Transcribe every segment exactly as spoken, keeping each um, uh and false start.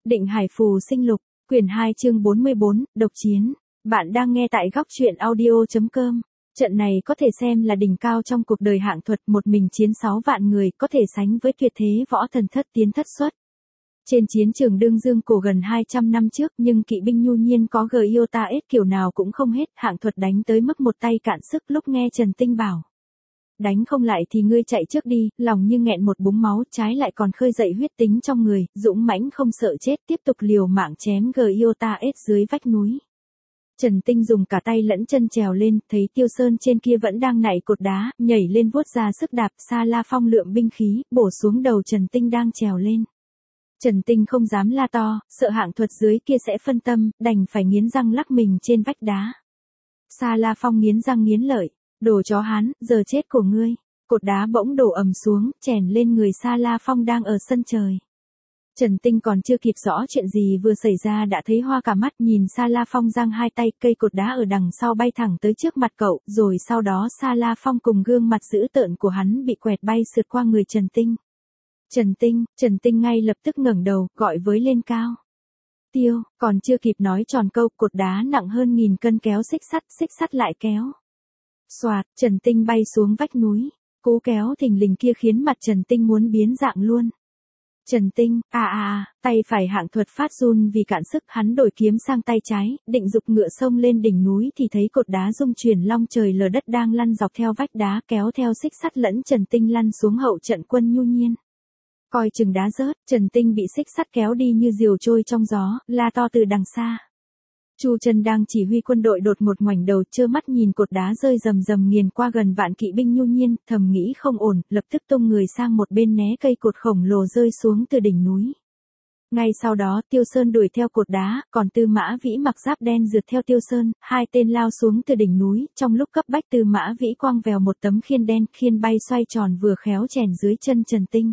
Định Hải Phù Sinh Lục, quyển hai chương bốn mươi bốn, Độc Chiến. Bạn đang nghe tại góc truyện audio chấm com. Trận này có thể xem là đỉnh cao trong cuộc đời Hạng Thuật, một mình chiến sáu vạn người, có thể sánh với tuyệt thế võ thần Thất Tiến Thất Xuất. Trên chiến trường Đương Dương cổ gần hai trăm năm trước, nhưng kỵ binh nhu nhiên có Giota S kiểu nào cũng không hết, Hạng Thuật đánh tới mức một tay cạn sức lúc nghe Trần Tinh bảo. Đánh không lại thì ngươi chạy trước đi, lòng như nghẹn một búng máu, trái lại còn khơi dậy huyết tính trong người, dũng mãnh không sợ chết, tiếp tục liều mạng chém Giota S dưới vách núi. Trần Tinh dùng cả tay lẫn chân trèo lên, thấy Tiêu Sơn trên kia vẫn đang nạy cột đá, nhảy lên vuốt ra sức đạp. Sa La Phong lượm binh khí, bổ xuống đầu Trần Tinh đang trèo lên. Trần Tinh không dám la to, sợ Hạng Thuật dưới kia sẽ phân tâm, đành phải nghiến răng lắc mình trên vách đá. Sa La Phong nghiến răng nghiến lợi, đồ chó Hán, giờ chết của ngươi. Cột đá bỗng đổ ầm xuống, chèn lên người Sa La Phong đang ở sân trời. Trần Tinh còn chưa kịp rõ chuyện gì vừa xảy ra đã thấy hoa cả mắt, nhìn Sa La Phong giang hai tay, cây cột đá ở đằng sau bay thẳng tới trước mặt cậu, rồi sau đó Sa La Phong cùng gương mặt dữ tợn của hắn bị quẹt bay sượt qua người Trần Tinh. Trần Tinh, Trần Tinh ngay lập tức ngẩng đầu, gọi với lên cao. Tiêu, còn chưa kịp nói tròn câu, cột đá nặng hơn nghìn cân kéo xích sắt, xích sắt lại kéo. Xoạt, Trần Tinh bay xuống vách núi, cú kéo thình lình kia khiến mặt Trần Tinh muốn biến dạng luôn. Trần Tinh, à à à, tay phải Hạng Thuật phát run vì cạn sức, hắn đổi kiếm sang tay trái, định giục ngựa xông lên đỉnh núi thì thấy cột đá rung chuyển long trời lở đất đang lăn dọc theo vách đá, kéo theo xích sắt lẫn Trần Tinh lăn xuống hậu trận quân nhu nhiên. Coi chừng đá rớt, Trần Tinh bị xích sắt kéo đi như diều trôi trong gió, la to từ đằng xa. Chu Chân đang chỉ huy quân đội đột một ngoảnh đầu, trơ mắt nhìn cột đá rơi rầm rầm nghiền qua gần vạn kỵ binh nhu nhiên, thầm nghĩ không ổn, lập tức tung người sang một bên né cây cột khổng lồ rơi xuống từ đỉnh núi. Ngay sau đó Tiêu Sơn đuổi theo cột đá, còn Tư Mã Vĩ mặc giáp đen rượt theo Tiêu Sơn, hai tên lao xuống từ đỉnh núi, trong lúc cấp bách Tư Mã Vĩ quăng vèo một tấm khiên đen, khiên bay xoay tròn vừa khéo chèn dưới chân Trần Tinh.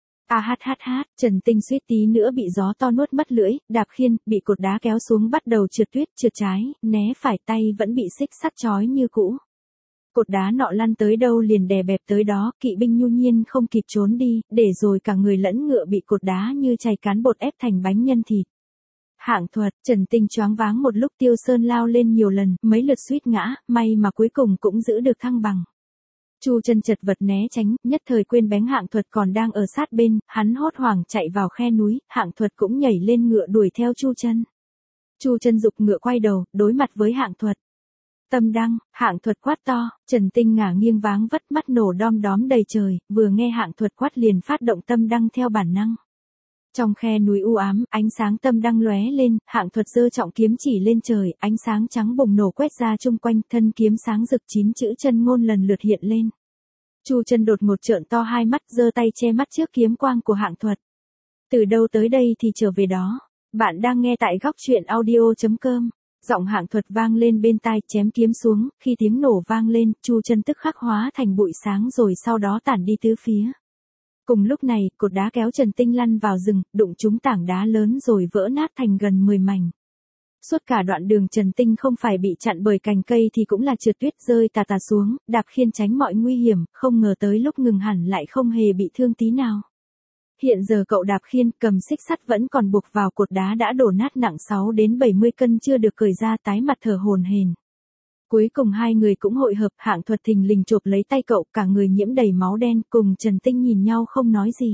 A hát hát hát, Trần Tinh suýt tí nữa bị gió to nuốt mất lưỡi, đạp khiên, bị cột đá kéo xuống bắt đầu trượt tuyết, trượt trái, né phải, tay vẫn bị xích sắt trói như cũ. Cột đá nọ lăn tới đâu liền đè bẹp tới đó, kỵ binh nhu nhiên không kịp trốn đi, để rồi cả người lẫn ngựa bị cột đá như chày cán bột ép thành bánh nhân thịt. Hạng Thuật, Trần Tinh choáng váng một lúc, Tiêu Sơn lao lên nhiều lần, mấy lượt suýt ngã, may mà cuối cùng cũng giữ được thăng bằng. Chu Chân chật vật né tránh, nhất thời quên bén Hạng Thuật còn đang ở sát bên, hắn hốt hoảng chạy vào khe núi, Hạng Thuật cũng nhảy lên ngựa đuổi theo Chu Chân. Chu Chân giục ngựa quay đầu, đối mặt với Hạng Thuật. Tâm đăng, Hạng Thuật quát to, Trần Tinh ngả nghiêng váng vất, mắt nổ đom đóm đầy trời, vừa nghe Hạng Thuật quát liền phát động tâm đăng theo bản năng. Trong khe núi u ám, ánh sáng tâm đăng lóe lên, Hạng Thuật giơ trọng kiếm chỉ lên trời, ánh sáng trắng bùng nổ quét ra chung quanh, thân kiếm sáng rực, chín chữ chân ngôn lần lượt hiện lên. Chu Chân đột ngột trợn to hai mắt, giơ tay che mắt trước kiếm quang của Hạng Thuật. Từ đâu tới đây thì trở về đó. Bạn đang nghe tại góc truyện audio chấm com. Giọng Hạng Thuật vang lên bên tai, chém kiếm xuống, khi tiếng nổ vang lên, Chu Chân tức khắc hóa thành bụi sáng rồi sau đó tản đi tứ phía. Cùng lúc này, cột đá kéo Trần Tinh lăn vào rừng, đụng trúng tảng đá lớn rồi vỡ nát thành gần mười mảnh. Suốt cả đoạn đường Trần Tinh không phải bị chặn bởi cành cây thì cũng là trượt tuyết rơi tà tà xuống, đạp khiên tránh mọi nguy hiểm, không ngờ tới lúc ngừng hẳn lại không hề bị thương tí nào. Hiện giờ cậu đạp khiên, cầm xích sắt vẫn còn buộc vào cột đá đã đổ nát nặng sáu đến bảy mươi cân chưa được cởi ra, tái mặt thở hổn hển. Cuối cùng hai người cũng hội hợp, Hạng Thuật thình lình chộp lấy tay cậu, cả người nhiễm đầy máu đen, cùng Trần Tinh nhìn nhau không nói gì.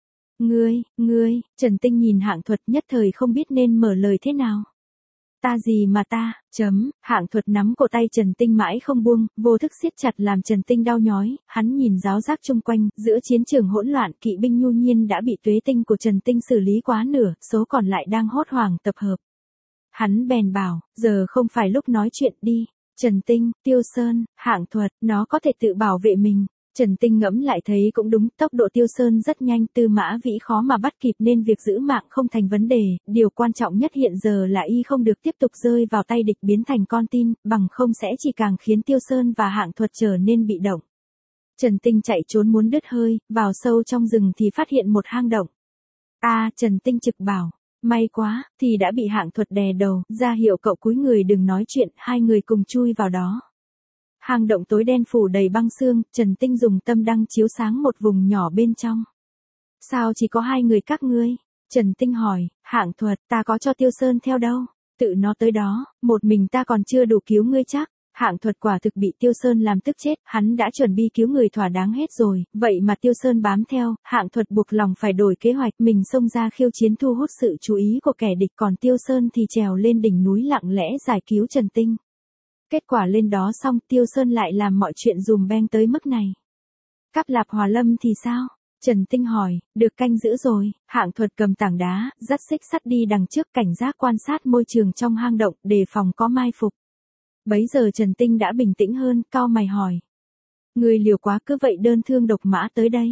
Ngươi, ngươi, Trần Tinh nhìn Hạng Thuật nhất thời không biết nên mở lời thế nào. Ta gì mà ta, chấm, Hạng Thuật nắm cổ tay Trần Tinh mãi không buông, vô thức siết chặt làm Trần Tinh đau nhói, hắn nhìn ráo rác chung quanh, giữa chiến trường hỗn loạn, kỵ binh nhu nhiên đã bị tuế tinh của Trần Tinh xử lý quá nửa, số còn lại đang hốt hoảng tập hợp. Hắn bèn bảo, giờ không phải lúc nói chuyện, đi. Trần Tinh, Tiêu Sơn, Hạng Thuật, nó có thể tự bảo vệ mình. Trần Tinh ngẫm lại thấy cũng đúng, tốc độ Tiêu Sơn rất nhanh, Tư Mã Vĩ khó mà bắt kịp nên việc giữ mạng không thành vấn đề, điều quan trọng nhất hiện giờ là y không được tiếp tục rơi vào tay địch biến thành con tin, bằng không sẽ chỉ càng khiến Tiêu Sơn và Hạng Thuật trở nên bị động. Trần Tinh chạy trốn muốn đứt hơi, vào sâu trong rừng thì phát hiện một hang động. A, à, Trần Tinh trực bảo. May quá, thì đã bị Hạng Thuật đè đầu, ra hiệu cậu cúi người đừng nói chuyện, hai người cùng chui vào đó. Hang động tối đen phủ đầy băng sương, Trần Tinh dùng tâm đăng chiếu sáng một vùng nhỏ bên trong. Sao chỉ có hai người các ngươi? Trần Tinh hỏi, Hạng Thuật, ta có cho Tiêu Sơn theo đâu, tự nó tới đó, một mình ta còn chưa đủ cứu ngươi chắc. Hạng Thuật quả thực bị Tiêu Sơn làm tức chết, hắn đã chuẩn bị cứu người thỏa đáng hết rồi, vậy mà Tiêu Sơn bám theo, Hạng Thuật buộc lòng phải đổi kế hoạch, mình xông ra khiêu chiến thu hút sự chú ý của kẻ địch, còn Tiêu Sơn thì trèo lên đỉnh núi lặng lẽ giải cứu Trần Tinh. Kết quả lên đó xong, Tiêu Sơn lại làm mọi chuyện dùm beng tới mức này. Cáp Lạp Hòa Lâm thì sao? Trần Tinh hỏi, được canh giữ rồi, Hạng Thuật cầm tảng đá, dắt xích sắt đi đằng trước cảnh giác quan sát môi trường trong hang động, đề phòng có mai phục. Bấy giờ Trần Tinh đã bình tĩnh hơn, cau mày hỏi. Người liều quá cứ vậy đơn thương độc mã tới đây.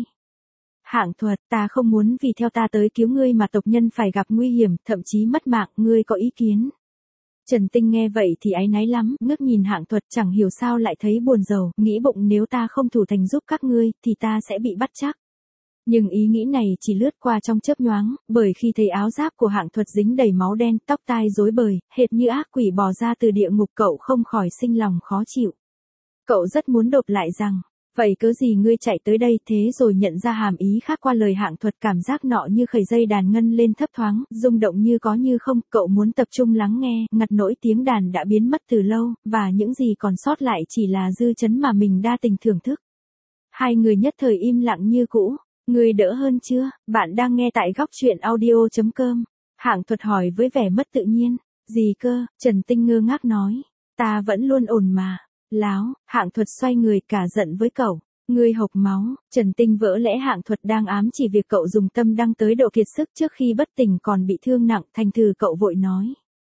Hạng Thuật, ta không muốn vì theo ta tới cứu ngươi mà tộc nhân phải gặp nguy hiểm, thậm chí mất mạng, ngươi có ý kiến? Trần Tinh nghe vậy thì áy náy lắm, ngước nhìn Hạng Thuật chẳng hiểu sao lại thấy buồn rầu, nghĩ bụng nếu ta không thủ thành giúp các ngươi, thì ta sẽ bị bắt chắc. Nhưng ý nghĩ này chỉ lướt qua trong chớp nhoáng, bởi khi thấy áo giáp của Hạng Thuật dính đầy máu đen, tóc tai rối bời, hệt như ác quỷ bò ra từ địa ngục, cậu không khỏi sinh lòng khó chịu. Cậu rất muốn đột lại rằng, vậy cớ gì ngươi chạy tới đây, thế rồi nhận ra hàm ý khác qua lời Hạng Thuật, cảm giác nọ như khởi dây đàn ngân lên thấp thoáng, rung động như có như không, cậu muốn tập trung lắng nghe, ngặt nỗi tiếng đàn đã biến mất từ lâu, và những gì còn sót lại chỉ là dư chấn mà mình đa tình thưởng thức. Hai người nhất thời im lặng như cũ. Ngươi đỡ hơn chưa? Bạn đang nghe tại góc truyện audio chấm com. Hạng Thuật hỏi với vẻ mất tự nhiên. Gì cơ? Trần Tinh ngơ ngác nói. Ta vẫn luôn ổn mà. Láo, Hạng Thuật xoay người cả giận với cậu. Ngươi hộc máu. Trần Tinh vỡ lẽ Hạng Thuật đang ám chỉ việc cậu dùng tâm đăng tới độ kiệt sức trước khi bất tỉnh còn bị thương nặng, thành thử cậu vội nói.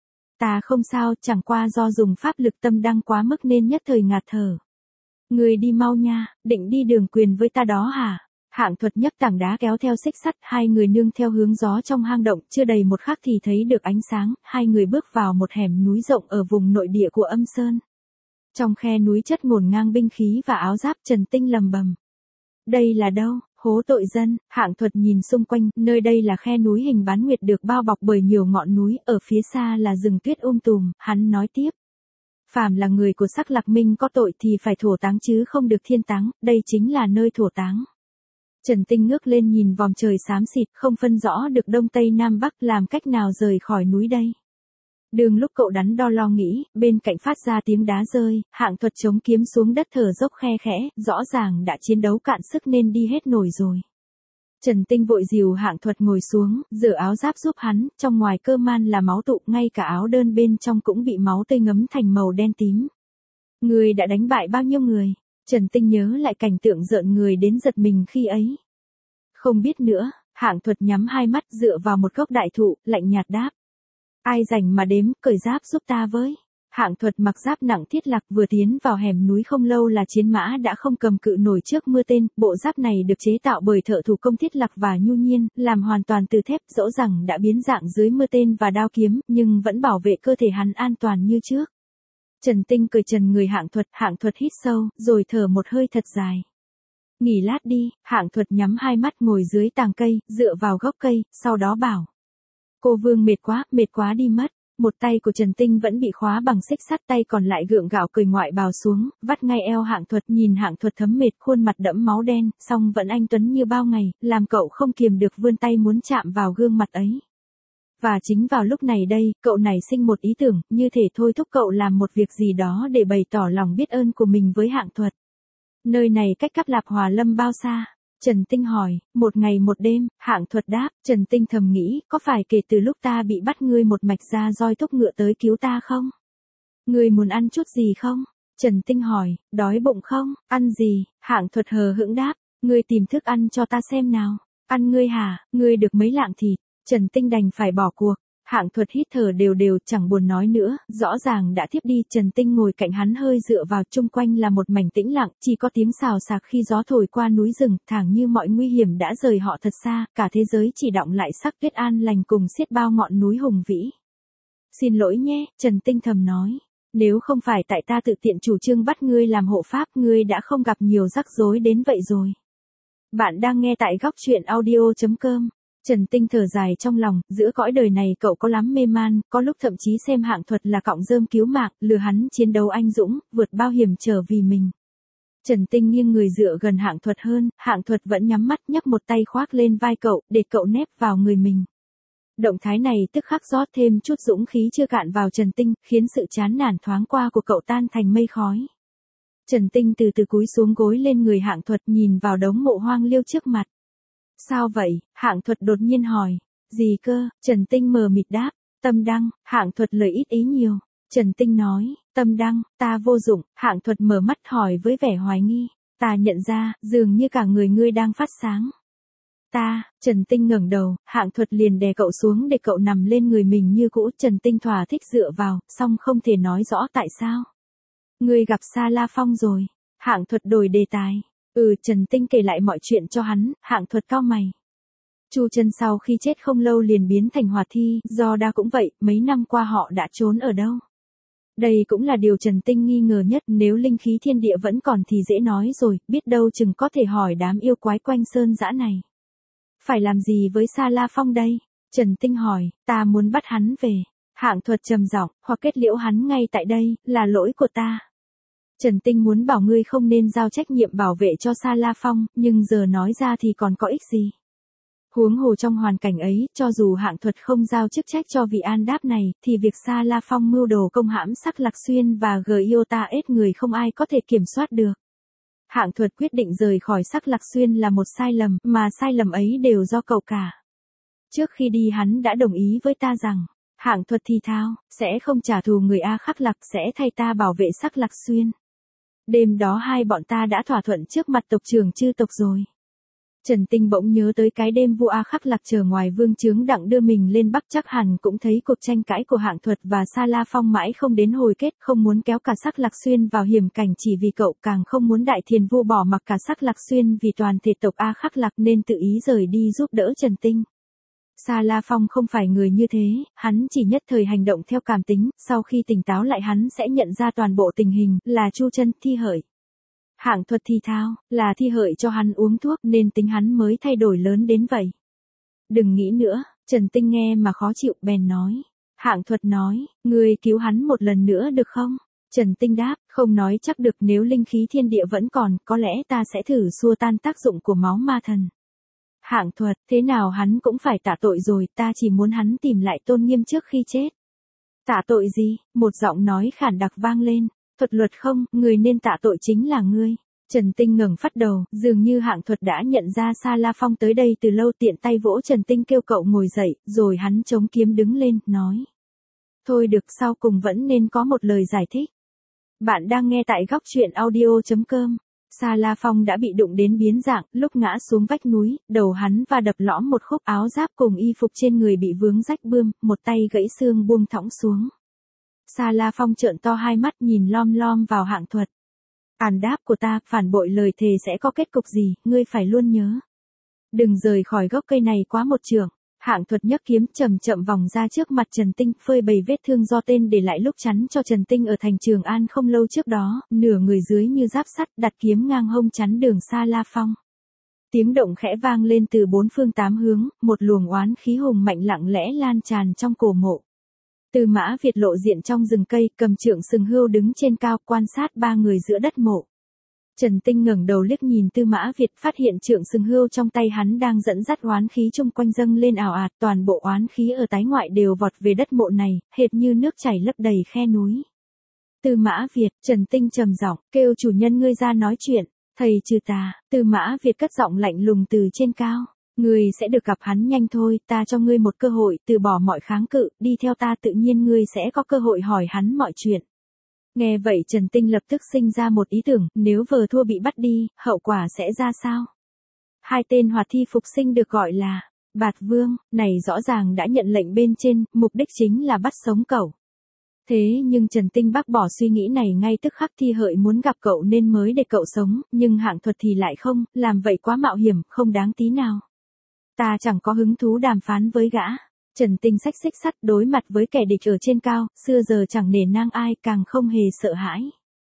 Ta không sao, chẳng qua do dùng pháp lực tâm đăng quá mức nên nhất thời ngạt thở. Ngươi đi mau nha, định đi đường quyền với ta đó hả? Hạng Thuật nhấc tảng đá kéo theo xích sắt, hai người nương theo hướng gió trong hang động, chưa đầy một khắc thì thấy được ánh sáng, hai người bước vào một hẻm núi rộng ở vùng nội địa của Âm Sơn. Trong khe núi chất ngổn ngang binh khí và áo giáp, Trần Tinh lầm bầm. Đây là đâu? Hố tội dân. Hạng Thuật nhìn xung quanh, nơi đây là khe núi hình bán nguyệt được bao bọc bởi nhiều ngọn núi, ở phía xa là rừng tuyết um tùm, hắn nói tiếp. Phàm là người của Sắc Lạc Minh có tội thì phải thổ táng chứ không được thiên táng, đây chính là nơi thổ táng. Trần Tinh ngước lên nhìn vòm trời xám xịt, không phân rõ được đông tây nam bắc, làm cách nào rời khỏi núi đây. Đường lúc cậu đắn đo lo nghĩ, bên cạnh phát ra tiếng đá rơi, Hạng Thuật chống kiếm xuống đất thở dốc khe khẽ, rõ ràng đã chiến đấu cạn sức nên đi hết nổi rồi. Trần Tinh vội dìu Hạng Thuật ngồi xuống, rửa áo giáp giúp hắn, trong ngoài cơ man là máu tụ, ngay cả áo đơn bên trong cũng bị máu tươi ngấm thành màu đen tím. Người đã đánh bại bao nhiêu người? Trần Tinh nhớ lại cảnh tượng rợn người đến giật mình khi ấy. Không biết nữa, Hạng Thuật nhắm hai mắt dựa vào một gốc đại thụ, lạnh nhạt đáp. Ai rảnh mà đếm, cởi giáp giúp ta với. Hạng Thuật mặc giáp nặng thiết lạc vừa tiến vào hẻm núi không lâu là chiến mã đã không cầm cự nổi trước mưa tên, bộ giáp này được chế tạo bởi thợ thủ công thiết lạc và nhu nhiên, làm hoàn toàn từ thép, dẫu rằng đã biến dạng dưới mưa tên và đao kiếm, nhưng vẫn bảo vệ cơ thể hắn an toàn như trước. Trần Tinh cởi trần người Hạng Thuật, Hạng Thuật hít sâu, rồi thở một hơi thật dài. Nghỉ lát đi, Hạng Thuật nhắm hai mắt ngồi dưới tàng cây, dựa vào gốc cây, sau đó bảo. Cô Vương mệt quá, mệt quá đi mất. Một tay của Trần Tinh vẫn bị khóa bằng xích sắt, tay còn lại gượng gạo cởi ngoại bào xuống, vắt ngay eo Hạng Thuật, nhìn Hạng Thuật thấm mệt, khuôn mặt đẫm máu đen, song vẫn anh tuấn như bao ngày, làm cậu không kiềm được vươn tay muốn chạm vào gương mặt ấy. Và chính vào lúc này đây, cậu nảy sinh một ý tưởng, như thể thôi thúc cậu làm một việc gì đó để bày tỏ lòng biết ơn của mình với Hạng Thuật. Nơi này cách Cáp Lạp Hòa Lâm bao xa? Trần Tinh hỏi. Một ngày một đêm, Hạng Thuật đáp. Trần Tinh thầm nghĩ, có phải kể từ lúc ta bị bắt ngươi một mạch ra roi thúc ngựa tới cứu ta không? Ngươi muốn ăn chút gì không? Trần Tinh hỏi. Đói bụng không? Ăn gì? Hạng Thuật hờ hững đáp. Ngươi tìm thức ăn cho ta xem nào. Ăn ngươi hả? Ngươi được mấy lạng thịt? Trần Tinh đành phải bỏ cuộc. Hạng Thuật hít thở đều đều, chẳng buồn nói nữa, rõ ràng đã thiếp đi. Trần Tinh ngồi cạnh hắn hơi dựa vào, chung quanh là một mảnh tĩnh lặng, chỉ có tiếng xào xạc khi gió thổi qua núi rừng, thẳng như mọi nguy hiểm đã rời họ thật xa, cả thế giới chỉ đọng lại sắc tuyết an lành cùng xiết bao ngọn núi hùng vĩ. Xin lỗi nhé, Trần Tinh thầm nói. Nếu không phải tại ta tự tiện chủ trương bắt ngươi làm hộ pháp, ngươi đã không gặp nhiều rắc rối đến vậy rồi. Bạn đang nghe tại góc truyện audio chấm com. Trần Tinh thở dài trong lòng, giữa cõi đời này cậu có lắm mê man, có lúc thậm chí xem Hạng Thuật là cọng rơm cứu mạng, lừa hắn chiến đấu anh dũng, vượt bao hiểm trở vì mình. Trần Tinh nghiêng người dựa gần Hạng Thuật hơn, Hạng Thuật vẫn nhắm mắt nhấc một tay khoác lên vai cậu, để cậu nép vào người mình. Động thái này tức khắc rót thêm chút dũng khí chưa cạn vào Trần Tinh, khiến sự chán nản thoáng qua của cậu tan thành mây khói. Trần Tinh từ từ cúi xuống gối lên người Hạng Thuật, nhìn vào đống mộ hoang liêu trước mặt. Sao vậy? Hạng Thuật đột nhiên hỏi. Gì cơ? Trần Tinh mờ mịt đáp. Tâm đăng. Hạng Thuật lời ít ý nhiều. Trần Tinh nói. Tâm đăng, ta vô dụng. Hạng Thuật mở mắt hỏi với vẻ hoài nghi. Ta nhận ra, dường như cả người ngươi đang phát sáng. Ta, Trần Tinh ngẩng đầu, Hạng Thuật liền đè cậu xuống để cậu nằm lên người mình như cũ. Trần Tinh thỏa thích dựa vào, song không thể nói rõ tại sao. Ngươi gặp Sa La Phong rồi. Hạng Thuật đổi đề tài. Ừ, Trần Tinh kể lại mọi chuyện cho hắn. Hạng Thuật cau mày. Chu Chân sau khi chết không lâu liền biến thành hỏa thi, Do Đa cũng vậy, mấy năm qua họ đã trốn ở đâu? Đây cũng là điều Trần Tinh nghi ngờ nhất, nếu linh khí thiên địa vẫn còn thì dễ nói rồi, biết đâu chừng có thể hỏi đám yêu quái quanh sơn dã này. Phải làm gì với Sa La Phong đây? Trần Tinh hỏi, ta muốn bắt hắn về. Hạng Thuật trầm giọng, hoặc kết liễu hắn ngay tại đây, là lỗi của ta. Trần Tinh muốn bảo ngươi không nên giao trách nhiệm bảo vệ cho Sa La Phong, nhưng giờ nói ra thì còn có ích gì? Huống hồ trong hoàn cảnh ấy, cho dù Hạng Thuật không giao chức trách cho vị An Đáp này, thì việc Sa La Phong mưu đồ công hãm Sắc Lạc Xuyên và Giota ết người không ai có thể kiểm soát được. Hạng Thuật quyết định rời khỏi Sắc Lạc Xuyên là một sai lầm, mà sai lầm ấy đều do cậu cả. Trước khi đi hắn đã đồng ý với ta rằng, Hạng Thuật thì thao, sẽ không trả thù người A Khắc Lạc, sẽ thay ta bảo vệ Sắc Lạc Xuyên. Đêm đó hai bọn ta đã thỏa thuận trước mặt tộc trưởng chư tộc rồi. Trần Tinh bỗng nhớ tới cái đêm vua A Khắc Lạc chờ ngoài vương chướng đặng đưa mình lên Bắc, chắc hẳn cũng thấy cuộc tranh cãi của Hạng Thuật và Sa La Phong mãi không đến hồi kết, không muốn kéo cả Sắc Lạc Xuyên vào hiểm cảnh chỉ vì cậu, càng không muốn Đại Thiền vua bỏ mặc cả Sắc Lạc Xuyên vì toàn thể tộc A Khắc Lạc nên tự ý rời đi giúp đỡ Trần Tinh. Sa La Phong không phải người như thế, hắn chỉ nhất thời hành động theo cảm tính, sau khi tỉnh táo lại hắn sẽ nhận ra toàn bộ tình hình, là Chu Chân, Thi Hợi. Hạng Thuật thì thao, là Thi Hợi cho hắn uống thuốc nên tính hắn mới thay đổi lớn đến vậy. Đừng nghĩ nữa, Trần Tinh nghe mà khó chịu bèn nói. Hạng Thuật nói, ngươi cứu hắn một lần nữa được không? Trần Tinh đáp, không nói chắc được, nếu linh khí thiên địa vẫn còn, có lẽ ta sẽ thử xua tan tác dụng của máu ma thần. Hạng Thuật, thế nào hắn cũng phải tạ tội rồi, ta chỉ muốn hắn tìm lại tôn nghiêm trước khi chết. Tạ tội gì? Một giọng nói khản đặc vang lên. Thuật luật không, người nên tạ tội chính là ngươi. Trần Tinh ngẩng phát đầu, dường như Hạng Thuật đã nhận ra Sa La Phong tới đây từ lâu, tiện tay vỗ Trần Tinh kêu cậu ngồi dậy, rồi hắn chống kiếm đứng lên, nói. Thôi được, sau cùng vẫn nên có một lời giải thích. Bạn đang nghe tại góc truyện audio chấm com. Sa La Phong đã bị đụng đến biến dạng, lúc ngã xuống vách núi, đầu hắn va đập lõm một khúc áo giáp cùng y phục trên người bị vướng rách bươm, một tay gãy xương buông thõng xuống. Sa La Phong trợn to hai mắt nhìn lom lom vào Hạng Thuật. An Đáp của ta, phản bội lời thề sẽ có kết cục gì, ngươi phải luôn nhớ. Đừng rời khỏi gốc cây này quá một trượng. Hạng Thuật nhấc kiếm chậm chậm vòng ra trước mặt Trần Tinh, phơi bày vết thương do tên để lại lúc chắn cho Trần Tinh ở thành Trường An không lâu trước đó, nửa người dưới như giáp sắt, đặt kiếm ngang hông chắn đường Sa La Phong. Tiếng động khẽ vang lên từ bốn phương tám hướng, một luồng oán khí hùng mạnh lặng lẽ lan tràn trong cổ mộ. Tư Mã Việt lộ diện trong rừng cây, cầm trượng sừng hươu đứng trên cao, quan sát ba người giữa đất mộ. Trần Tinh ngẩng đầu liếc nhìn Tư Mã Việt, phát hiện trượng sừng hươu trong tay hắn đang dẫn dắt oán khí chung quanh dâng lên ảo ạt, toàn bộ oán khí ở tái ngoại đều vọt về đất mộ này, hệt như nước chảy lấp đầy khe núi. Tư Mã Việt, Trần Tinh trầm giọng, kêu chủ nhân ngươi ra nói chuyện. Thầy trừ tà, Tư Mã Việt cất giọng lạnh lùng từ trên cao. Ngươi sẽ được gặp hắn nhanh thôi, ta cho ngươi một cơ hội, từ bỏ mọi kháng cự, đi theo ta, tự nhiên ngươi sẽ có cơ hội hỏi hắn mọi chuyện. Nghe vậy Trần Tinh lập tức sinh ra một ý tưởng, nếu vờ thua bị bắt đi, hậu quả sẽ ra sao? Hai tên hoạt thi phục sinh được gọi là Bạt Vương, này rõ ràng đã nhận lệnh bên trên, mục đích chính là bắt sống cậu. Thế nhưng Trần Tinh bác bỏ suy nghĩ này ngay tức khắc. Thi Hợi muốn gặp cậu nên mới để cậu sống, nhưng Hạng Thuật thì lại không, làm vậy quá mạo hiểm, không đáng tí nào. Ta chẳng có hứng thú đàm phán với gã. Trần Tinh xách xích sắt, đối mặt với kẻ địch ở trên cao, xưa giờ chẳng nể nang ai, càng không hề sợ hãi.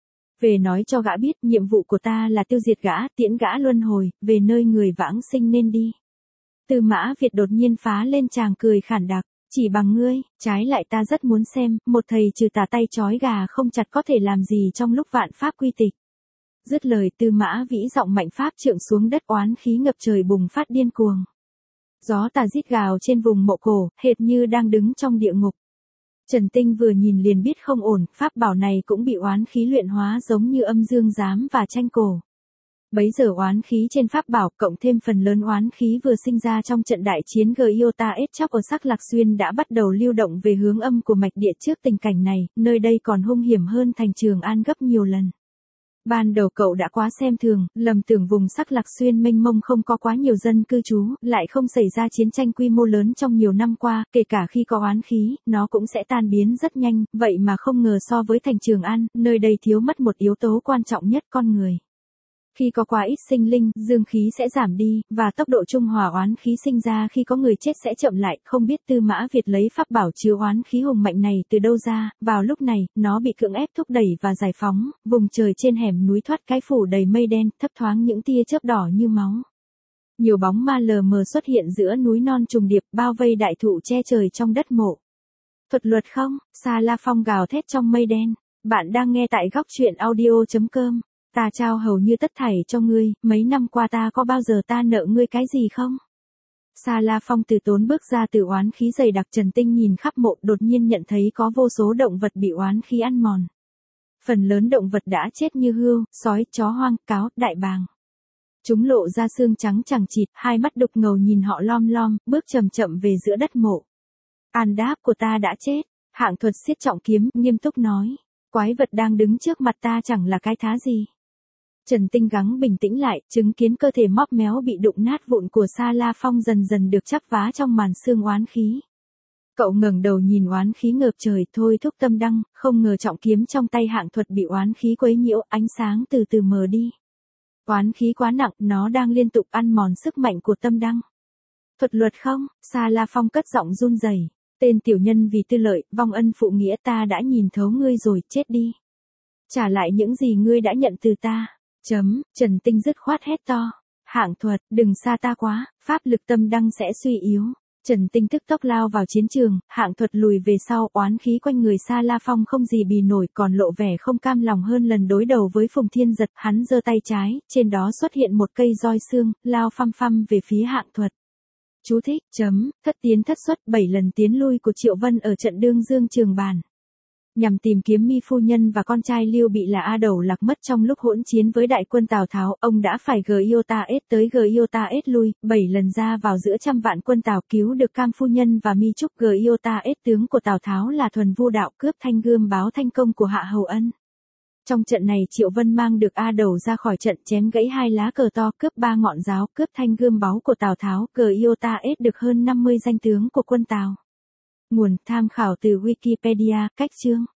Về nói cho gã biết, nhiệm vụ của ta là tiêu diệt gã, tiễn gã luân hồi, về nơi người vãng sinh nên đi. Tư Mã Việt đột nhiên phá lên tràng cười khản đặc, chỉ bằng ngươi, trái lại ta rất muốn xem, một thầy trừ tà tay trói gà không chặt có thể làm gì trong lúc vạn pháp quy tịch. Dứt lời Tư Mã Vĩ giọng mạnh pháp trượng xuống đất, oán khí ngập trời bùng phát điên cuồng. Gió tà rít gào trên vùng mộ cổ, hệt như đang đứng trong địa ngục. Trần Tinh vừa nhìn liền biết không ổn, pháp bảo này cũng bị oán khí luyện hóa giống như âm dương giám và tranh cổ. Bấy giờ oán khí trên pháp bảo cộng thêm phần lớn oán khí vừa sinh ra trong trận đại chiến Giota Echop ở Sắc Lạc Xuyên đã bắt đầu lưu động về hướng âm của mạch địa. Trước tình cảnh này, nơi đây còn hung hiểm hơn thành Trường An gấp nhiều lần. Ban đầu cậu đã quá xem thường, lầm tưởng vùng Sắc Lạc Xuyên mênh mông không có quá nhiều dân cư trú, lại không xảy ra chiến tranh quy mô lớn trong nhiều năm qua, kể cả khi có oán khí, nó cũng sẽ tan biến rất nhanh, vậy mà không ngờ so với thành Trường An, nơi đây thiếu mất một yếu tố quan trọng nhất, con người. Khi có quá ít sinh linh, dương khí sẽ giảm đi, và tốc độ trung hòa oán khí sinh ra khi có người chết sẽ chậm lại. Không biết Tư Mã Việt lấy pháp bảo chứa oán khí hùng mạnh này từ đâu ra, vào lúc này, nó bị cưỡng ép thúc đẩy và giải phóng, vùng trời trên hẻm núi thoát cái phủ đầy mây đen, thấp thoáng những tia chớp đỏ như máu. Nhiều bóng ma lờ mờ xuất hiện giữa núi non trùng điệp, bao vây đại thụ che trời trong đất mộ. Thuật luật không, Sa La Phong gào thét trong mây đen. Bạn đang nghe tại góc truyện audio chấm com. Ta trao hầu như tất thảy cho ngươi, mấy năm qua ta có bao giờ ta nợ ngươi cái gì không? Sa La Phong từ tốn bước ra từ oán khí dày đặc. Trần Tinh nhìn khắp mộ, đột nhiên nhận thấy có vô số động vật bị oán khí ăn mòn. Phần lớn động vật đã chết như hươu, sói, chó hoang, cáo, đại bàng. Chúng lộ ra xương trắng chằng chịt, hai mắt đục ngầu nhìn họ lom lom, bước chậm chậm về giữa đất mộ. An đáp của ta đã chết, Hạng Thuật siết trọng kiếm, nghiêm túc nói. Quái vật đang đứng trước mặt ta chẳng là cái thá gì. Trần Tinh gắng bình tĩnh lại, chứng kiến cơ thể móp méo bị đụng nát vụn của Sa La Phong dần dần được chắp vá trong màn sương oán khí. Cậu ngẩng đầu nhìn oán khí ngợp trời, thôi thúc tâm đăng, không ngờ trọng kiếm trong tay Hạng Thuật bị oán khí quấy nhiễu, ánh sáng từ từ mờ đi. Oán khí quá nặng, nó đang liên tục ăn mòn sức mạnh của tâm đăng. Thuật luật không, Sa La Phong cất giọng run rẩy. Tên tiểu nhân vì tư lợi, vong ân phụ nghĩa, ta đã nhìn thấu ngươi rồi, chết đi. Trả lại những gì ngươi đã nhận từ ta. Chấm, Trần Tinh dứt khoát hét to. Hạng Thuật, đừng xa ta quá, pháp lực tâm đăng sẽ suy yếu. Trần Tinh tức tốc lao vào chiến trường, Hạng Thuật lùi về sau, oán khí quanh người Sa La Phong không gì bì nổi, còn lộ vẻ không cam lòng hơn lần đối đầu với Phùng Thiên Giật. Hắn giơ tay trái, trên đó xuất hiện một cây roi xương, lao phăm phăm về phía Hạng Thuật. Chú thích, chấm, thất tiến thất xuất, bảy lần tiến lui của Triệu Vân ở trận Đương Dương Trường Bàn. Nhằm tìm kiếm Mi phu nhân và con trai Liêu Bị là A Đầu lạc mất trong lúc hỗn chiến với đại quân Tào Tháo, ông đã phải Giota S tới Giota S lui, bảy lần ra vào giữa trăm vạn quân Tào, cứu được Cam phu nhân và Mi Trúc. Giota S tướng của Tào Tháo là Thuần Vu Đạo, cướp thanh gươm báo thanh công của Hạ Hầu Ân. Trong trận này Triệu Vân mang được A Đầu ra khỏi trận, chém gãy hai lá cờ to, cướp ba ngọn giáo, cướp thanh gươm báu của Tào Tháo. Giota S được hơn năm mươi danh tướng của quân Tào. Nguồn tham khảo từ Wikipedia, cách chương.